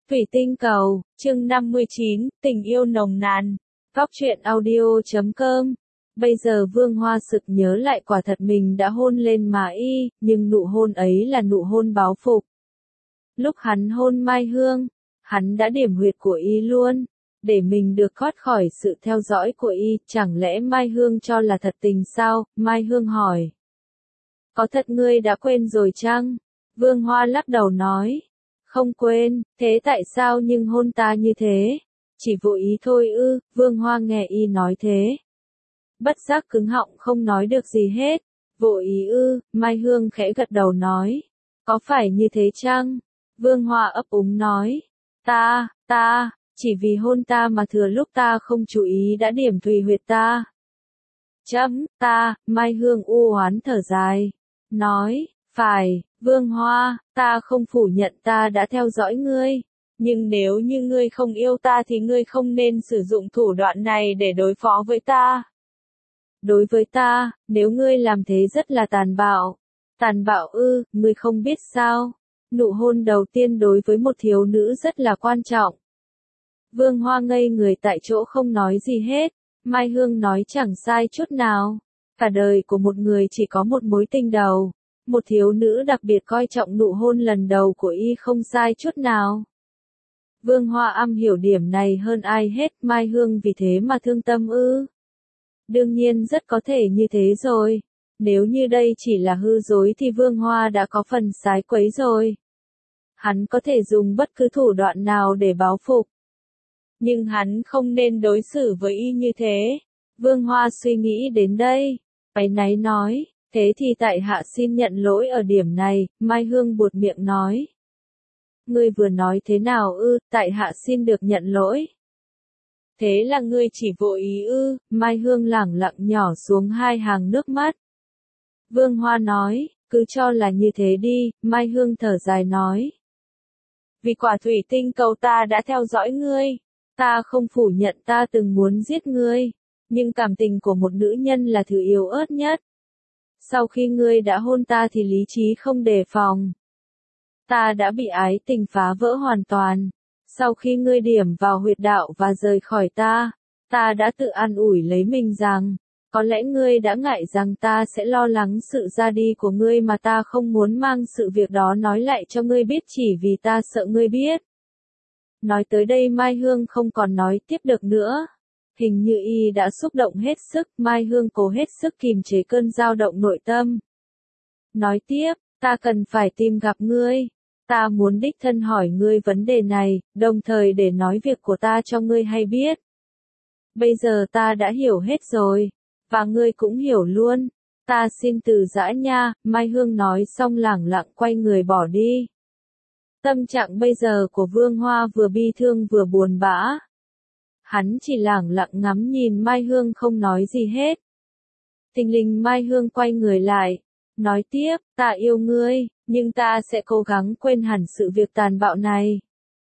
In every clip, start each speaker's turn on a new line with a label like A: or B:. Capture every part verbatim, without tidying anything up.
A: Thủy tinh cầu, chương năm mươi chín, tình yêu nồng nàn. Góc truyện audio chấm com. Bây giờ Vương Hoa sực nhớ lại quả thật mình đã hôn lên má y, nhưng nụ hôn ấy là nụ hôn báo phục. Lúc hắn hôn Mai Hương, hắn đã điểm huyệt của y luôn, để mình được thoát khỏi sự theo dõi của y. Chẳng lẽ Mai Hương cho là thật tình sao? Mai Hương hỏi. Có thật ngươi đã quên rồi chăng? Vương Hoa lắc đầu nói. Không quên, thế tại sao nhưng hôn ta như thế? Chỉ vô ý thôi ư? Vương Hoa nghe y nói thế. Bất giác cứng họng không nói được gì hết. Vô ý ư? Mai Hương khẽ gật đầu nói. Có phải như thế chăng? Vương Hoa ấp úng nói. Ta, ta, chỉ vì hôn ta mà thừa lúc ta không chú ý đã điểm thùy huyệt ta. Chấm, ta, Mai Hương u oán thở dài. Nói, phải, Vương Hoa, ta không phủ nhận ta đã theo dõi ngươi. Nhưng nếu như ngươi không yêu ta thì ngươi không nên sử dụng thủ đoạn này để đối phó với ta. Đối với ta, nếu ngươi làm thế rất là tàn bạo. Tàn bạo ư, ngươi không biết sao. Nụ hôn đầu tiên đối với một thiếu nữ rất là quan trọng. Vương Hoa ngây người tại chỗ không nói gì hết. Mai Hương nói chẳng sai chút nào. Cả đời của một người chỉ có một mối tình đầu. Một thiếu nữ đặc biệt coi trọng nụ hôn lần đầu của y không sai chút nào. Vương Hoa am hiểu điểm này hơn ai hết. Mai Hương vì thế mà thương tâm ư? Đương nhiên rất có thể như thế rồi. Nếu như đây chỉ là hư dối thì Vương Hoa đã có phần sái quấy rồi. Hắn có thể dùng bất cứ thủ đoạn nào để báo phục. Nhưng hắn không nên đối xử với y như thế. Vương Hoa suy nghĩ đến đây. Áy náy nói. Thế thì tại hạ xin nhận lỗi ở điểm này. Mai Hương buột miệng nói. Ngươi vừa nói thế nào ư? Tại hạ xin được nhận lỗi. Thế là ngươi chỉ vô ý ư? Mai Hương lẳng lặng nhỏ xuống hai hàng nước mắt. Vương Hoa nói. Cứ cho là như thế đi. Mai Hương thở dài nói. Vì quả thủy tinh cầu ta đã theo dõi ngươi. Ta không phủ nhận ta từng muốn giết ngươi. Nhưng cảm tình của một nữ nhân là thứ yếu ớt nhất. Sau khi ngươi đã hôn ta thì lý trí không đề phòng. Ta đã bị ái tình phá vỡ hoàn toàn. Sau khi ngươi điểm vào huyệt đạo và rời khỏi ta, ta đã tự an ủi lấy mình rằng, có lẽ ngươi đã ngại rằng ta sẽ lo lắng sự ra đi của ngươi mà ta không muốn mang sự việc đó nói lại cho ngươi biết chỉ vì ta sợ ngươi biết. Nói tới đây Mai Hương không còn nói tiếp được nữa. Hình như y đã xúc động hết sức. Mai Hương cố hết sức kìm chế cơn dao động nội tâm. Nói tiếp, ta cần phải tìm gặp ngươi. Ta muốn đích thân hỏi ngươi vấn đề này, đồng thời để nói việc của ta cho ngươi hay biết. Bây giờ ta đã hiểu hết rồi. Và ngươi cũng hiểu luôn. Ta xin từ giã nha. Mai Hương nói xong lẳng lặng quay người bỏ đi. Tâm trạng bây giờ của Vương Hoa vừa bi thương vừa buồn bã. Hắn chỉ lẳng lặng ngắm nhìn Mai Hương không nói gì hết. Thình lình Mai Hương quay người lại. Nói tiếp, ta yêu ngươi, nhưng ta sẽ cố gắng quên hẳn sự việc tàn bạo này.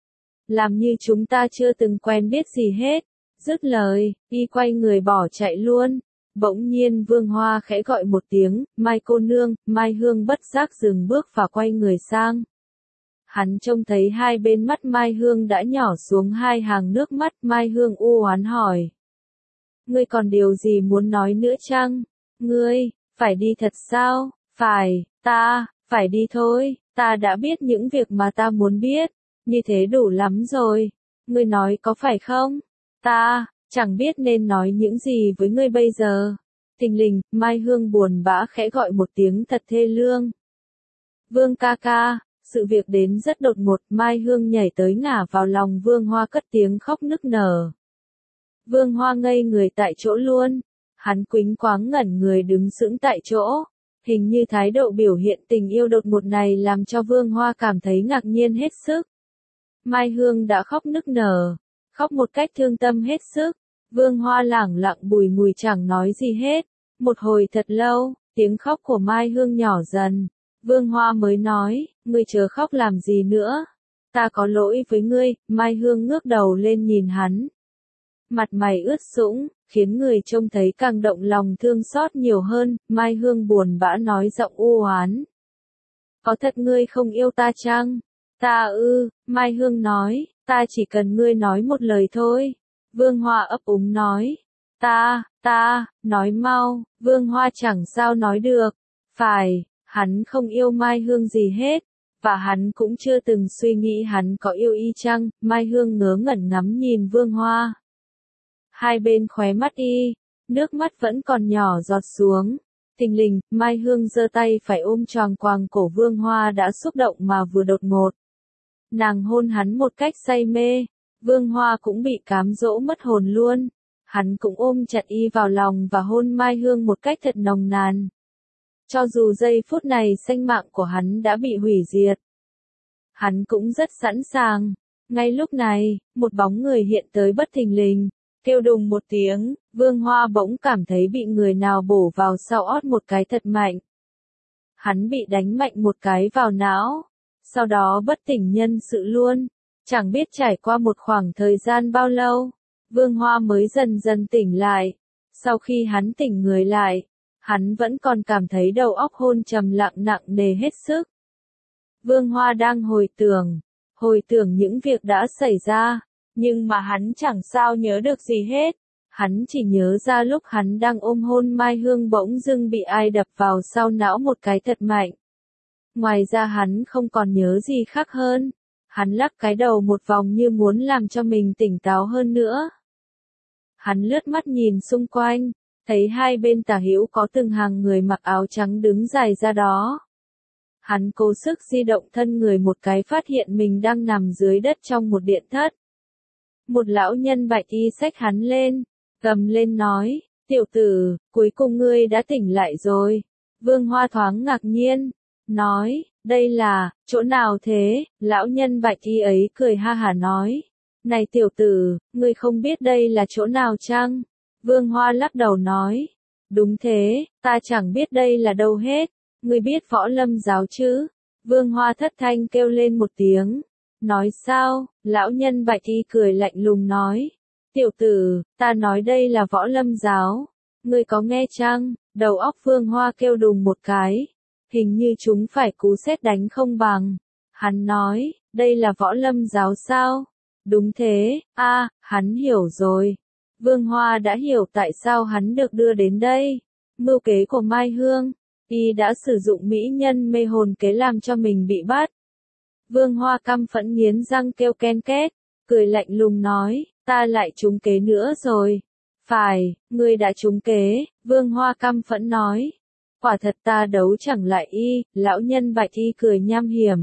A: Làm như chúng ta chưa từng quen biết gì hết. Dứt lời, y quay người bỏ chạy luôn. Bỗng nhiên Vương Hoa khẽ gọi một tiếng, Mai cô nương. Mai Hương bất giác dừng bước và quay người sang. Hắn trông thấy hai bên mắt Mai Hương đã nhỏ xuống hai hàng nước mắt. Mai Hương u oán hỏi. Ngươi còn điều gì muốn nói nữa chăng? Ngươi, phải đi thật sao? Phải, ta, phải đi thôi. Ta đã biết những việc mà ta muốn biết. Như thế đủ lắm rồi. Ngươi nói có phải không? Ta, chẳng biết nên nói những gì với ngươi bây giờ. Thình lình, Mai Hương buồn bã khẽ gọi một tiếng thật thê lương. Vương ca ca. Sự việc đến rất đột ngột. Mai Hương nhảy tới ngả vào lòng Vương Hoa cất tiếng khóc nức nở. Vương Hoa ngây người tại chỗ luôn. Hắn quĩnh quáng ngẩn người đứng sững tại chỗ. Hình như thái độ biểu hiện tình yêu đột ngột này làm cho Vương Hoa cảm thấy ngạc nhiên hết sức. Mai Hương đã khóc nức nở. Khóc một cách thương tâm hết sức. Vương Hoa lẳng lặng bùi ngùi chẳng nói gì hết. Một hồi thật lâu, tiếng khóc của Mai Hương nhỏ dần. Vương Hoa mới nói, ngươi chớ khóc làm gì nữa. Ta có lỗi với ngươi. Mai Hương ngước đầu lên nhìn hắn. Mặt mày ướt sũng, khiến người trông thấy càng động lòng thương xót nhiều hơn. Mai Hương buồn bã nói giọng u oán. Có thật ngươi không yêu ta chăng? Ta ư, Mai Hương nói, ta chỉ cần ngươi nói một lời thôi. Vương Hoa ấp úng nói, ta, ta, nói mau, Vương Hoa chẳng sao nói được. Phải, hắn không yêu Mai Hương gì hết, và hắn cũng chưa từng suy nghĩ hắn có yêu y chăng. Mai Hương ngớ ngẩn ngắm nhìn Vương Hoa. Hai bên khóe mắt y, nước mắt vẫn còn nhỏ giọt xuống. Thình lình, Mai Hương giơ tay phải ôm choàng quàng cổ Vương Hoa đã xúc động mà vừa đột ngột. Nàng hôn hắn một cách say mê, Vương Hoa cũng bị cám dỗ mất hồn luôn. Hắn cũng ôm chặt y vào lòng và hôn Mai Hương một cách thật nồng nàn. Cho dù giây phút này sinh mạng của hắn đã bị hủy diệt, hắn cũng rất sẵn sàng. Ngay lúc này, một bóng người hiện tới bất thình lình, kêu đùng một tiếng, Vương Hoa bỗng cảm thấy bị người nào bổ vào sau ót một cái thật mạnh. Hắn bị đánh mạnh một cái vào não, sau đó bất tỉnh nhân sự luôn. Chẳng biết trải qua một khoảng thời gian bao lâu, Vương Hoa mới dần dần tỉnh lại. Sau khi hắn tỉnh người lại, hắn vẫn còn cảm thấy đầu óc hôn trầm lặng nặng nề hết sức. Vương Hoa đang hồi tưởng, hồi tưởng những việc đã xảy ra, nhưng mà hắn chẳng sao nhớ được gì hết. Hắn chỉ nhớ ra lúc hắn đang ôm hôn Mai Hương bỗng dưng bị ai đập vào sau não một cái thật mạnh. Ngoài ra hắn không còn nhớ gì khác hơn. Hắn lắc cái đầu một vòng như muốn làm cho mình tỉnh táo hơn nữa. Hắn lướt mắt nhìn xung quanh, thấy hai bên tả hữu có từng hàng người mặc áo trắng đứng dài ra đó. Hắn cố sức di động thân người một cái phát hiện mình đang nằm dưới đất trong một điện thất. Một lão nhân bạch y xách hắn lên, gầm lên nói, tiểu tử, cuối cùng ngươi đã tỉnh lại rồi. Vương Hoa thoáng ngạc nhiên, nói, đây là, chỗ nào thế? Lão nhân bạch y ấy cười ha hả nói, này tiểu tử, ngươi không biết đây là chỗ nào chăng? Vương Hoa lắc đầu nói, đúng thế, ta chẳng biết đây là đâu hết. Ngươi biết Võ Lâm giáo chứ? Vương Hoa thất thanh kêu lên một tiếng. Nói sao? Lão nhân bạch y cười lạnh lùng nói. Tiểu tử, ta nói đây là Võ Lâm giáo. Ngươi có nghe chăng? Đầu óc Vương Hoa kêu đùng một cái. Hình như chúng phải cú sét đánh không bằng. Hắn nói, đây là Võ Lâm giáo sao? Đúng thế, a, à, hắn hiểu rồi. Vương Hoa đã hiểu tại sao hắn được đưa đến đây. Mưu kế của Mai Hương. Y đã sử dụng mỹ nhân mê hồn kế làm cho mình bị bắt. Vương Hoa căm phẫn nghiến răng kêu ken két, cười lạnh lùng nói, ta lại trúng kế nữa rồi. Phải, ngươi đã trúng kế, Vương Hoa căm phẫn nói. Quả thật ta đấu chẳng lại y, lão nhân bạch y cười nham hiểm.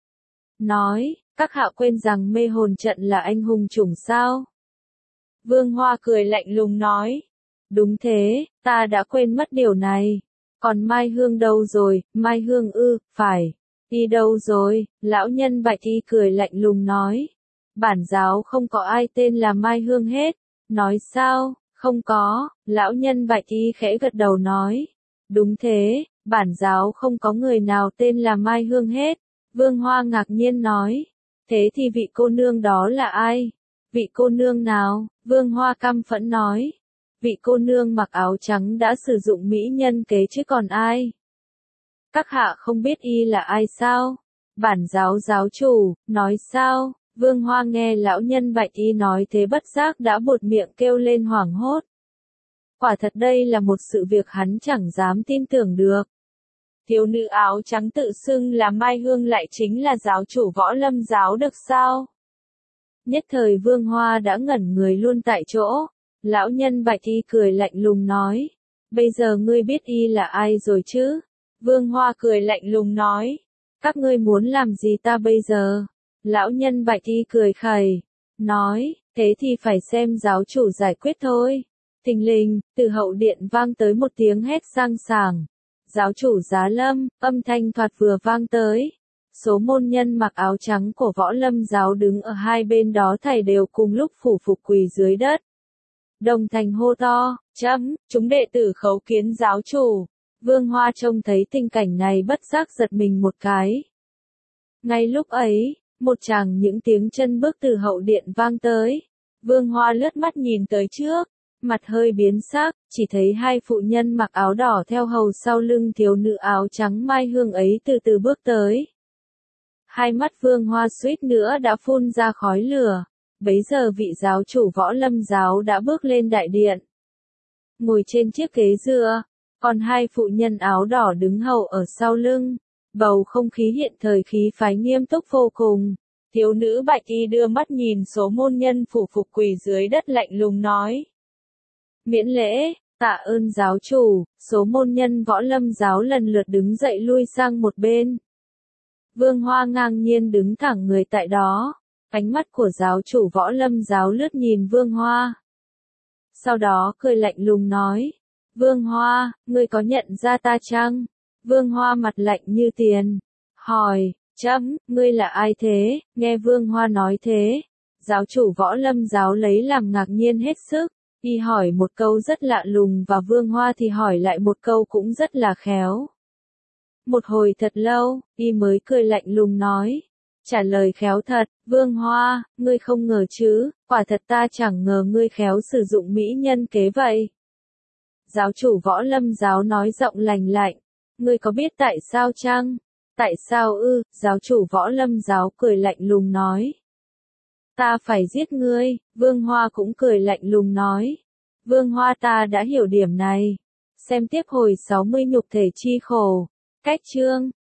A: Nói, các hạ quên rằng mê hồn trận là anh hùng chủng sao? Vương Hoa cười lạnh lùng nói. Đúng thế, ta đã quên mất điều này. Còn Mai Hương đâu rồi? Mai Hương ư, phải. Y đâu rồi? Lão nhân bạch y cười lạnh lùng nói. Bản giáo không có ai tên là Mai Hương hết. Nói sao? Không có. Lão nhân bạch y khẽ gật đầu nói. Đúng thế, bản giáo không có người nào tên là Mai Hương hết. Vương Hoa ngạc nhiên nói. Thế thì vị cô nương đó là ai? Vị cô nương nào? Vương Hoa căm phẫn nói. Vị cô nương mặc áo trắng đã sử dụng mỹ nhân kế chứ còn ai? Các hạ không biết y là ai sao? Bản giáo giáo chủ, nói sao? Vương Hoa nghe lão nhân bạch y nói thế bất giác đã buột miệng kêu lên hoảng hốt. Quả thật đây là một sự việc hắn chẳng dám tin tưởng được. Thiếu nữ áo trắng tự xưng là Mai Hương lại chính là giáo chủ Võ Lâm giáo được sao? Nhất thời Vương Hoa đã ngẩn người luôn tại chỗ. Lão nhân bạch y cười lạnh lùng nói. Bây giờ ngươi biết y là ai rồi chứ? Vương Hoa cười lạnh lùng nói. Các ngươi muốn làm gì ta bây giờ? Lão nhân bạch y cười khẩy. Nói, thế thì phải xem giáo chủ giải quyết thôi. Thình lình, từ hậu điện vang tới một tiếng hét sang sảng. Giáo chủ Giá Lâm, âm thanh thoạt vừa vang tới. Số môn nhân mặc áo trắng của Võ Lâm giáo đứng ở hai bên đó thảy đều cùng lúc phủ phục quỳ dưới đất. Đồng thành hô to, chấm, chúng đệ tử khấu kiến giáo chủ. Vương Hoa trông thấy tình cảnh này bất giác giật mình một cái. Ngay lúc ấy, một tràng những tiếng chân bước từ hậu điện vang tới. Vương Hoa lướt mắt nhìn tới trước, mặt hơi biến sắc, chỉ thấy hai phụ nhân mặc áo đỏ theo hầu sau lưng thiếu nữ áo trắng Mai Hương ấy từ từ bước tới. Hai mắt Vương Hoa suýt nữa đã phun ra khói lửa. Bấy giờ vị giáo chủ Võ Lâm giáo đã bước lên đại điện. Ngồi trên chiếc ghế dựa, còn hai phụ nhân áo đỏ đứng hầu ở sau lưng. Bầu không khí hiện thời khí phái nghiêm túc vô cùng. Thiếu nữ bạch y đưa mắt nhìn số môn nhân phủ phục quỳ dưới đất lạnh lùng nói. Miễn lễ, tạ ơn giáo chủ, số môn nhân Võ Lâm giáo lần lượt đứng dậy lui sang một bên. Vương Hoa ngang nhiên đứng thẳng người tại đó. Ánh mắt của giáo chủ Võ Lâm giáo lướt nhìn Vương Hoa. Sau đó cười lạnh lùng nói. Vương Hoa, ngươi có nhận ra ta chăng? Vương Hoa mặt lạnh như tiền. Hỏi, chấm, ngươi là ai thế? Nghe Vương Hoa nói thế. Giáo chủ Võ Lâm giáo lấy làm ngạc nhiên hết sức. Y hỏi một câu rất lạ lùng và Vương Hoa thì hỏi lại một câu cũng rất là khéo. Một hồi thật lâu, Y mới cười lạnh lùng nói. Trả lời khéo thật, Vương Hoa, ngươi không ngờ chứ, quả thật ta chẳng ngờ ngươi khéo sử dụng mỹ nhân kế vậy. Giáo chủ Võ Lâm giáo nói giọng lành lạnh, ngươi có biết tại sao chăng? Tại sao ư? Giáo chủ Võ Lâm giáo cười lạnh lùng nói. Ta phải giết ngươi, Vương Hoa cũng cười lạnh lùng nói. Vương Hoa ta đã hiểu điểm này. Xem tiếp hồi sáu mươi nhục thể chi khổ. Cách chương